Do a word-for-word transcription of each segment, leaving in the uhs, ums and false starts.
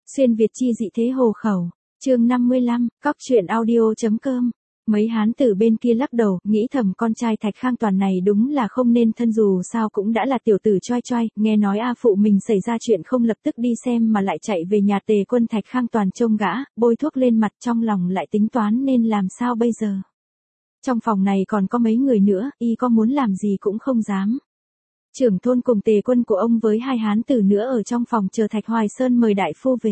Xuyên Việt chi dị thế hồ khẩu. Chương năm mươi lăm, cóc truyện audio chấm com. Mấy hán tử bên kia lắc đầu, nghĩ thầm con trai Thạch Khang Toàn này đúng là không nên thân, dù sao cũng đã là tiểu tử choai choai, nghe nói a phụ mình xảy ra chuyện không lập tức đi xem mà lại chạy về nhà Tề Quân. Thạch Khang Toàn trông gã, bôi thuốc lên mặt, trong lòng lại tính toán nên làm sao bây giờ. Trong phòng này còn có mấy người nữa, y có muốn làm gì cũng không dám. Trưởng thôn cùng Tề Quân của ông với hai hán tử nữa ở trong phòng chờ Thạch Hoài Sơn mời đại phu về.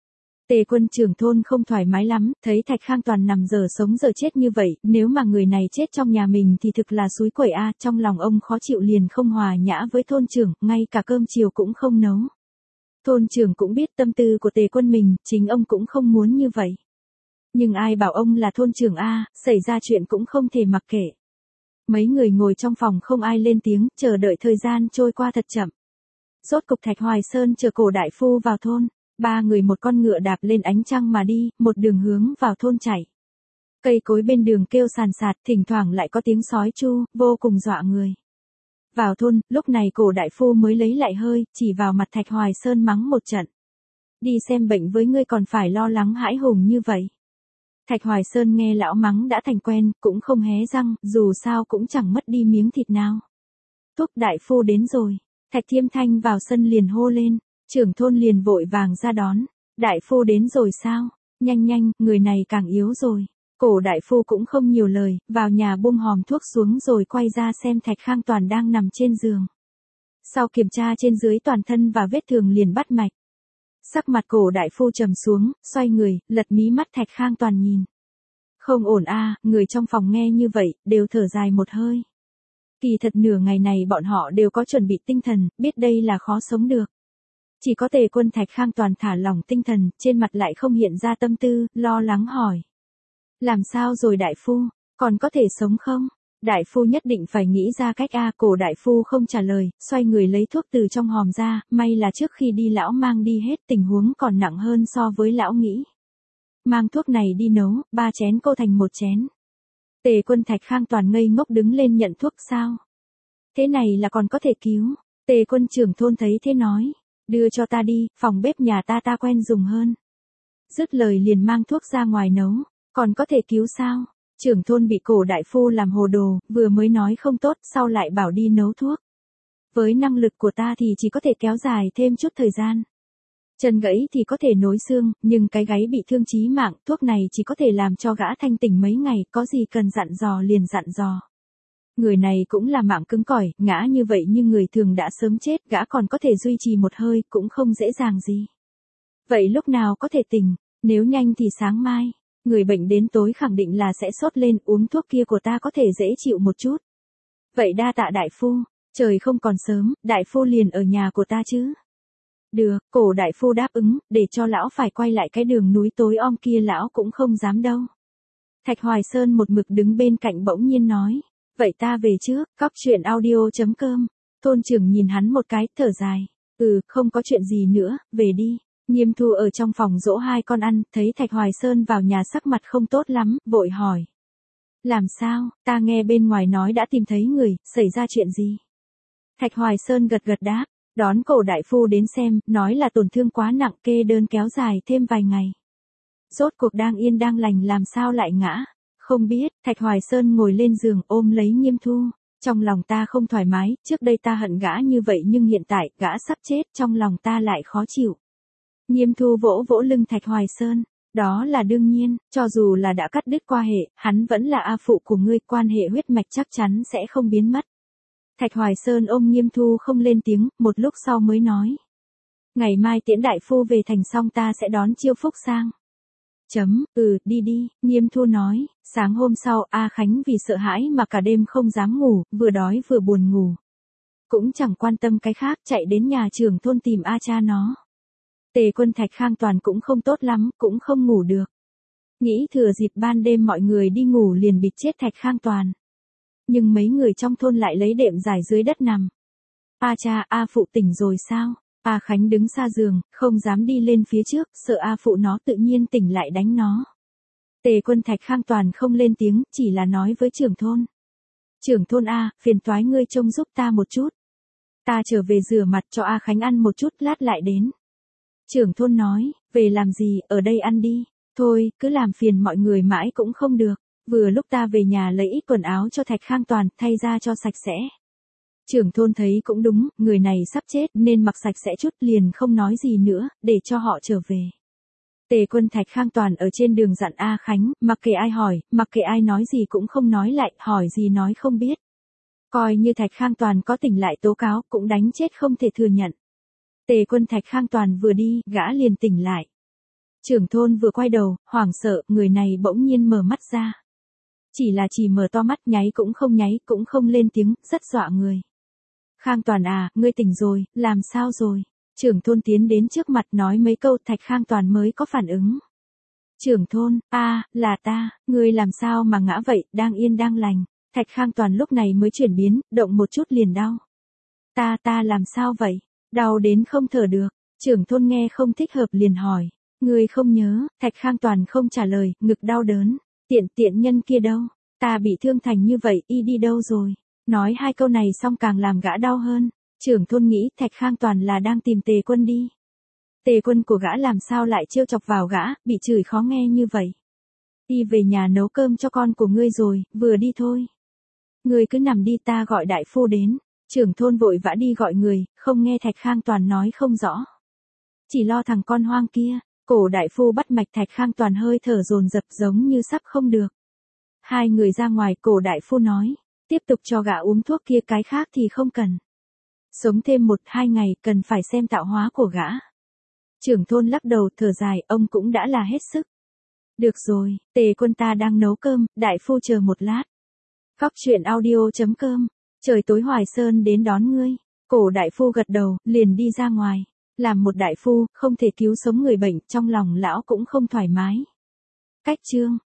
Tề Quân trưởng thôn không thoải mái lắm, thấy Thạch Khang Toàn nằm giờ sống giờ chết như vậy, nếu mà người này chết trong nhà mình thì thực là xúi quẩy a, trong lòng ông khó chịu liền không hòa nhã với thôn trưởng, ngay cả cơm chiều cũng không nấu. Thôn trưởng cũng biết tâm tư của Tề Quân mình, chính ông cũng không muốn như vậy. Nhưng ai bảo ông là thôn trưởng a, xảy ra chuyện cũng không thể mặc kệ. Mấy người ngồi trong phòng không ai lên tiếng, chờ đợi thời gian trôi qua thật chậm. Rốt cục Thạch Hoài Sơn chờ cổ đại phu vào thôn. Ba người một con ngựa đạp lên ánh trăng mà đi, một đường hướng vào thôn chạy. Cây cối bên đường kêu sàn sạt, thỉnh thoảng lại có tiếng sói chu, vô cùng dọa người. Vào thôn, lúc này cổ đại phu mới lấy lại hơi, chỉ vào mặt Thạch Hoài Sơn mắng một trận. Đi xem bệnh với ngươi còn phải lo lắng hãi hùng như vậy. Thạch Hoài Sơn nghe lão mắng đã thành quen, cũng không hé răng, dù sao cũng chẳng mất đi miếng thịt nào. Thúc đại phu đến rồi. Thạch Thiêm Thanh vào sân liền hô lên. Trưởng thôn liền vội vàng ra đón. Đại phu đến rồi sao? Nhanh nhanh, người này càng yếu rồi. Cổ đại phu cũng không nhiều lời, vào nhà buông hòm thuốc xuống rồi quay ra xem Thạch Khang Toàn đang nằm trên giường. Sau kiểm tra trên dưới toàn thân và vết thương liền bắt mạch. Sắc mặt cổ đại phu trầm xuống, xoay người, lật mí mắt Thạch Khang Toàn nhìn. Không ổn a, người trong phòng nghe như vậy, đều thở dài một hơi. Kỳ thật nửa ngày này bọn họ đều có chuẩn bị tinh thần, biết đây là khó sống được. Chỉ có Tề Quân Thạch Khang Toàn thả lỏng tinh thần, trên mặt lại không hiện ra tâm tư, lo lắng hỏi. Làm sao rồi đại phu, còn có thể sống không? Đại phu nhất định phải nghĩ ra cách a, cổ đại phu không trả lời, xoay người lấy thuốc từ trong hòm ra, may là trước khi đi lão mang đi hết, tình huống còn nặng hơn so với lão nghĩ. Mang thuốc này đi nấu, ba chén cô thành một chén. Tề Quân Thạch Khang Toàn ngây ngốc đứng lên nhận thuốc sao? Thế này là còn có thể cứu. Tề Quân trưởng thôn thấy thế nói. Đưa cho ta đi, phòng bếp nhà ta ta quen dùng hơn. Dứt lời liền mang thuốc ra ngoài nấu. Còn có thể cứu sao? Trưởng thôn bị cổ đại phu làm hồ đồ, vừa mới nói không tốt, sau lại bảo đi nấu thuốc. Với năng lực của ta thì chỉ có thể kéo dài thêm chút thời gian. Chân gãy thì có thể nối xương, nhưng cái gáy bị thương chí mạng, thuốc này chỉ có thể làm cho gã thanh tỉnh mấy ngày, có gì cần dặn dò liền dặn dò. Người này cũng là mạng cứng cỏi, ngã như vậy nhưng người thường đã sớm chết, gã còn có thể duy trì một hơi, cũng không dễ dàng gì. Vậy lúc nào có thể tỉnh, nếu nhanh thì sáng mai, người bệnh đến tối khẳng định là sẽ sốt lên, uống thuốc kia của ta có thể dễ chịu một chút. Vậy đa tạ đại phu, trời không còn sớm, đại phu liền ở nhà của ta chứ. Được, cổ đại phu đáp ứng, để cho lão phải quay lại cái đường núi tối om kia lão cũng không dám đâu. Thạch Hoài Sơn một mực đứng bên cạnh bỗng nhiên nói. Vậy ta về trước, cóc truyện audio chấm com. Thôn trưởng nhìn hắn một cái, thở dài. Ừ, không có chuyện gì nữa, về đi. Nghiêm Thu ở trong phòng dỗ hai con ăn, thấy Thạch Hoài Sơn vào nhà sắc mặt không tốt lắm, vội hỏi. Làm sao, ta nghe bên ngoài nói đã tìm thấy người, xảy ra chuyện gì? Thạch Hoài Sơn gật gật đáp, đón cổ đại phu đến xem, nói là tổn thương quá nặng, kê đơn kéo dài thêm vài ngày. Rốt cuộc đang yên đang lành làm sao lại ngã? Không biết, Thạch Hoài Sơn ngồi lên giường ôm lấy Nghiêm Thu. Trong lòng ta không thoải mái, trước đây ta hận gã như vậy nhưng hiện tại, gã sắp chết, trong lòng ta lại khó chịu. Nghiêm Thu vỗ vỗ lưng Thạch Hoài Sơn. Đó là đương nhiên, cho dù là đã cắt đứt qua hệ, hắn vẫn là A phụ của ngươi, quan hệ huyết mạch chắc chắn sẽ không biến mất. Thạch Hoài Sơn ôm Nghiêm Thu không lên tiếng, một lúc sau mới nói. Ngày mai tiễn đại phu về thành xong ta sẽ đón Chiêu Phúc sang. Chấm, ừ, đi đi, Nghiêm Thu nói. Sáng hôm sau, A Khánh vì sợ hãi mà cả đêm không dám ngủ, vừa đói vừa buồn ngủ. Cũng chẳng quan tâm cái khác, chạy đến nhà trưởng thôn tìm A cha nó. Tề Quân Thạch Khang Toàn cũng không tốt lắm, cũng không ngủ được. Nghĩ thừa dịp ban đêm mọi người đi ngủ liền bịt chết Thạch Khang Toàn. Nhưng mấy người trong thôn lại lấy đệm giải dưới đất nằm. A cha, A phụ tỉnh rồi sao? A Khánh đứng xa giường, không dám đi lên phía trước, sợ A phụ nó tự nhiên tỉnh lại đánh nó. Tề Quân Thạch Khang Toàn không lên tiếng, chỉ là nói với trưởng thôn. Trưởng thôn A, phiền toái ngươi trông giúp ta một chút. Ta trở về rửa mặt cho A Khánh ăn một chút, lát lại đến. Trưởng thôn nói, Về làm gì, ở đây ăn đi. Thôi, cứ làm phiền mọi người mãi cũng không được. Vừa lúc ta về nhà lấy ít quần áo cho Thạch Khang Toàn, thay ra cho sạch sẽ. Trưởng thôn thấy cũng đúng, người này sắp chết nên mặc sạch sẽ chút, liền không nói gì nữa, để cho họ trở về. Tề Quân Thạch Khang Toàn ở trên đường dặn A Khánh, mặc kệ ai hỏi, mặc kệ ai nói gì cũng không nói lại, hỏi gì nói không biết. Coi như Thạch Khang Toàn có tỉnh lại tố cáo, cũng đánh chết không thể thừa nhận. Tề Quân Thạch Khang Toàn vừa đi, gã liền tỉnh lại. Trưởng thôn vừa quay đầu, hoảng sợ, người này bỗng nhiên mở mắt ra. Chỉ là chỉ mở to mắt, nháy cũng không nháy, cũng không lên tiếng, rất dọa người. Khang Toàn à, ngươi tỉnh rồi, làm sao rồi? Trưởng thôn tiến đến trước mặt nói mấy câu, Thạch Khang Toàn mới có phản ứng. Trưởng thôn, a, à, là ta, ngươi làm sao mà ngã vậy, đang yên đang lành. Thạch Khang Toàn lúc này mới chuyển biến, động một chút liền đau. Ta ta làm sao vậy? Đau đến không thở được. Trưởng thôn nghe không thích hợp liền hỏi. Ngươi không nhớ, Thạch Khang Toàn không trả lời, ngực đau đớn. Tiện tiện nhân kia đâu? Ta bị thương thành như vậy, y đi đâu rồi? Nói hai câu này xong càng làm gã đau hơn. Trưởng thôn nghĩ Thạch Khang Toàn là đang tìm Tề Quân đi. Tề Quân của gã làm sao lại trêu chọc vào gã, bị chửi khó nghe như vậy. Đi về nhà nấu cơm cho con của ngươi rồi, vừa đi thôi. Ngươi cứ nằm đi, ta gọi đại phu đến. Trưởng thôn vội vã đi gọi người, không nghe Thạch Khang Toàn nói không rõ. Chỉ lo thằng con hoang kia. Cổ đại phu bắt mạch, Thạch Khang Toàn hơi thở dồn dập giống như sắp không được. Hai người ra ngoài, cổ đại phu nói, tiếp tục cho gã uống thuốc kia, cái khác thì không cần. Sống thêm một hai ngày, cần phải xem tạo hóa của gã. Trưởng thôn lắc đầu thở dài, ông cũng đã là hết sức. Được rồi, Tề Quân ta đang nấu cơm, đại phu chờ một lát. Góc truyện audio chấm com, trời tối Hoài Sơn đến đón ngươi. Cổ đại phu gật đầu, liền đi ra ngoài. Làm một đại phu, không thể cứu sống người bệnh, trong lòng lão cũng không thoải mái. Cách chương